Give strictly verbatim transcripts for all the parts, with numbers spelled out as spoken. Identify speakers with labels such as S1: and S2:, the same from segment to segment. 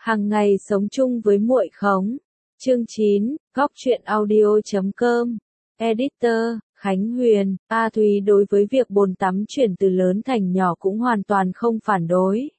S1: Hàng ngày sống chung với muội khống. Chương chín, góc truyện audio chấm com. Editor, Khánh Huyền. A Thúy đối với việc bồn tắm chuyển từ lớn thành nhỏ cũng hoàn toàn không phản đối.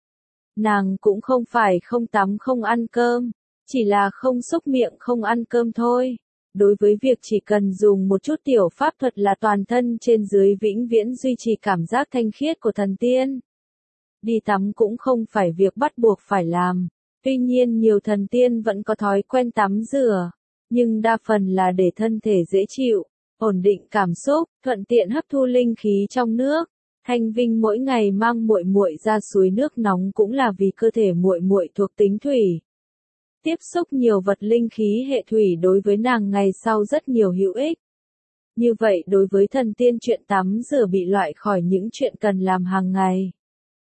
S1: Nàng cũng không phải không tắm không ăn cơm, chỉ là không xúc miệng không ăn cơm thôi. Đối với việc chỉ cần dùng một chút tiểu pháp thuật là toàn thân trên dưới vĩnh viễn duy trì cảm giác thanh khiết của thần tiên. Đi tắm cũng không phải việc bắt buộc phải làm. Tuy nhiên nhiều thần tiên vẫn có thói quen tắm rửa, nhưng đa phần là để thân thể dễ chịu, ổn định cảm xúc, thuận tiện hấp thu linh khí trong nước. Thanh Vinh mỗi ngày mang muội muội ra suối nước nóng cũng là vì cơ thể muội muội thuộc tính thủy. Tiếp xúc nhiều vật linh khí hệ thủy đối với nàng ngày sau rất nhiều hữu ích. Như vậy đối với thần tiên chuyện tắm rửa bị loại khỏi những chuyện cần làm hàng ngày.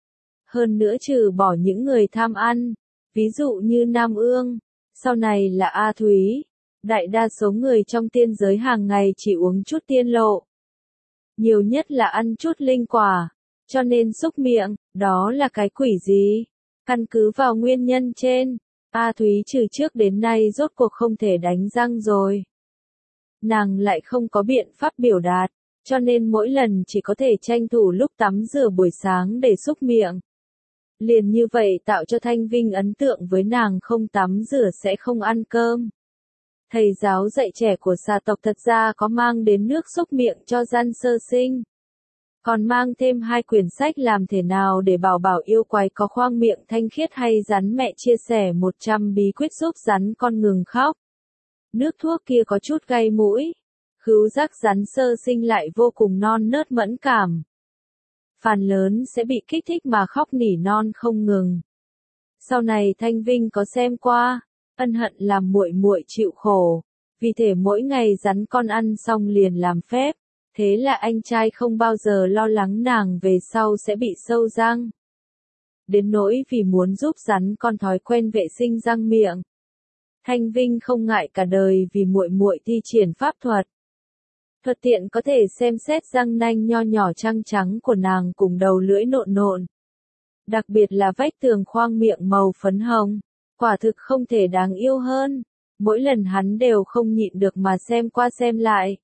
S1: Hơn nữa trừ bỏ những người tham ăn, ví dụ như Nam Ương, sau này là A Thúy, đại đa số người trong tiên giới hàng ngày chỉ uống chút tiên lộ. Nhiều nhất là ăn chút linh quả, cho nên xúc miệng, đó là cái quỷ gì? Căn cứ vào nguyên nhân trên, A Thúy trừ trước đến nay rốt cuộc không thể đánh răng rồi. Nàng lại không có biện pháp biểu đạt, cho nên mỗi lần chỉ có thể tranh thủ lúc tắm rửa buổi sáng để xúc miệng. Liền như vậy tạo cho Thanh Vinh ấn tượng với nàng không tắm rửa sẽ không ăn cơm. Thầy giáo dạy trẻ của xà tộc thật ra có mang đến nước xúc miệng cho gian sơ sinh. Còn mang thêm hai quyển sách làm thế nào để bảo bảo yêu quái có khoang miệng thanh khiết hay rắn mẹ chia sẻ một trăm bí quyết giúp rắn con ngừng khóc. Nước thuốc kia có chút gây mũi. Khứu giác rắn sơ sinh lại vô cùng non nớt mẫn cảm. Phần lớn sẽ bị kích thích mà khóc nỉ non không ngừng. Sau này Thanh Vinh có xem qua, ân hận làm muội muội chịu khổ, vì thể mỗi ngày rắn con ăn xong liền làm phép, thế là anh trai không bao giờ lo lắng nàng về sau sẽ bị sâu răng. Đến nỗi vì muốn giúp rắn con thói quen vệ sinh răng miệng, Thanh Vinh không ngại cả đời vì muội muội thi triển pháp thuật. Thuật tiện có thể xem xét răng nanh nho nhỏ trắng trắng của nàng cùng đầu lưỡi nộn nộn. Đặc biệt là vách tường khoang miệng màu phấn hồng, quả thực không thể đáng yêu hơn. Mỗi lần hắn đều không nhịn được mà xem qua xem lại.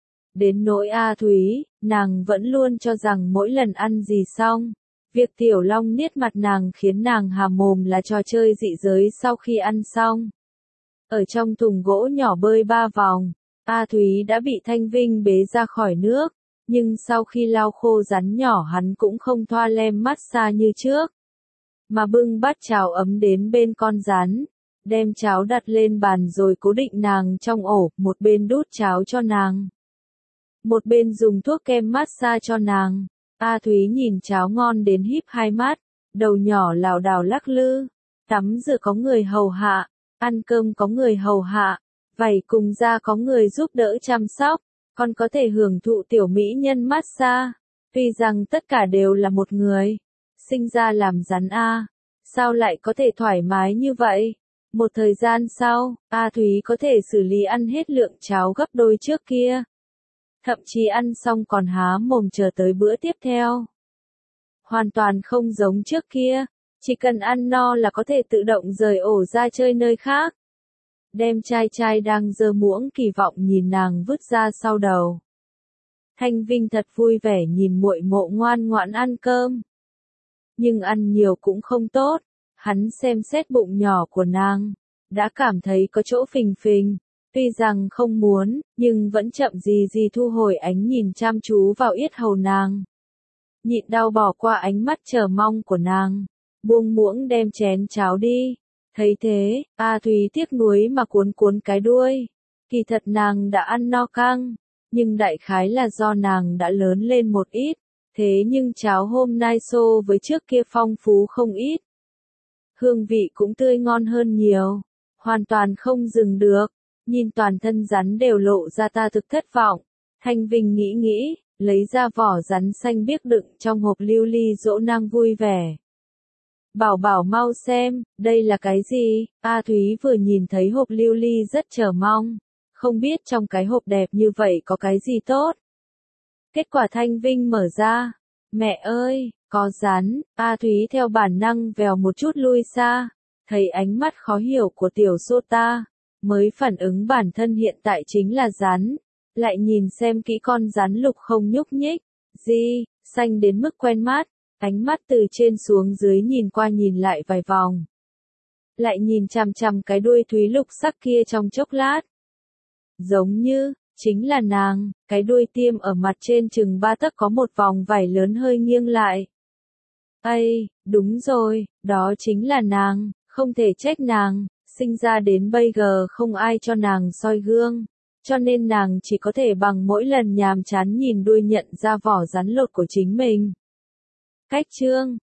S1: Đến nỗi A Thúy, nàng vẫn luôn cho rằng mỗi lần ăn gì xong, việc Tiểu Long niết mặt nàng khiến nàng hà mồm là trò chơi dị giới sau khi ăn xong. Ở trong thùng gỗ nhỏ bơi ba vòng, A Thúy đã bị Thanh Vinh bế ra khỏi nước, nhưng sau khi lau khô rắn nhỏ hắn cũng không thoa lem massage như trước, mà bưng bát cháo ấm đến bên con rắn, đem cháo đặt lên bàn rồi cố định nàng trong ổ, một bên đút cháo cho nàng, một bên dùng thuốc kem massage cho nàng. A Thúy nhìn cháo ngon đến híp hai mắt, đầu nhỏ lảo đảo lắc lư, tắm rửa có người hầu hạ, ăn cơm có người hầu hạ. Vảy cùng da có người giúp đỡ chăm sóc, còn có thể hưởng thụ tiểu mỹ nhân massage. Tuy rằng tất cả đều là một người, sinh ra làm rắn A, sao lại có thể thoải mái như vậy? Một thời gian sau, A Thúy có thể xử lý ăn hết lượng cháo gấp đôi trước kia. Thậm chí ăn xong còn há mồm chờ tới bữa tiếp theo. Hoàn toàn không giống trước kia, chỉ cần ăn no là có thể tự động rời ổ ra chơi nơi khác. Đem trai trai đang giơ muỗng kỳ vọng nhìn nàng vứt ra sau đầu. Thanh Vinh thật vui vẻ nhìn muội mộ ngoan ngoãn ăn cơm. Nhưng ăn nhiều cũng không tốt, hắn xem xét bụng nhỏ của nàng, đã cảm thấy có chỗ phình phình, tuy rằng không muốn, nhưng vẫn chậm gì gì thu hồi ánh nhìn chăm chú vào yết hầu nàng. Nhịn đau bỏ qua ánh mắt chờ mong của nàng, buông muỗng đem chén cháo đi. Thấy thế, A Thúy tiếc nuối mà cuốn cuốn cái đuôi. Kỳ thật nàng đã ăn no căng, nhưng đại khái là do nàng đã lớn lên một ít, thế nhưng cháo hôm nay so với trước kia phong phú không ít. Hương vị cũng tươi ngon hơn nhiều, hoàn toàn không dừng được, nhìn toàn thân rắn đều lộ ra ta thực thất vọng. Thanh Vinh nghĩ nghĩ, lấy ra vỏ rắn xanh biếc đựng trong hộp lưu ly dỗ nàng vui vẻ. Bảo bảo mau xem, đây là cái gì? A Thúy vừa nhìn thấy hộp lưu ly rất chờ mong, không biết trong cái hộp đẹp như vậy có cái gì tốt. Kết quả Thanh Vinh mở ra, mẹ ơi, có rắn. A Thúy theo bản năng vèo một chút lui xa, Thấy ánh mắt khó hiểu của tiểu Sota, mới phản ứng bản thân hiện tại chính là rắn. Lại nhìn xem kỹ con rắn lục không nhúc nhích. Di, xanh đến mức quen mắt. Ánh mắt từ trên xuống dưới nhìn qua nhìn lại vài vòng. Lại nhìn chằm chằm cái đuôi thúy lục sắc kia trong chốc lát. Giống như, chính là nàng, cái đuôi tiêm ở mặt trên chừng ba tấc có một vòng vảy lớn hơi nghiêng lại. Ây, đúng rồi, đó chính là nàng, không thể trách nàng, sinh ra đến bây giờ không ai cho nàng soi gương, cho nên nàng chỉ có thể bằng mỗi lần nhàm chán nhìn đuôi nhận ra vỏ rắn lột của chính mình. Cách chương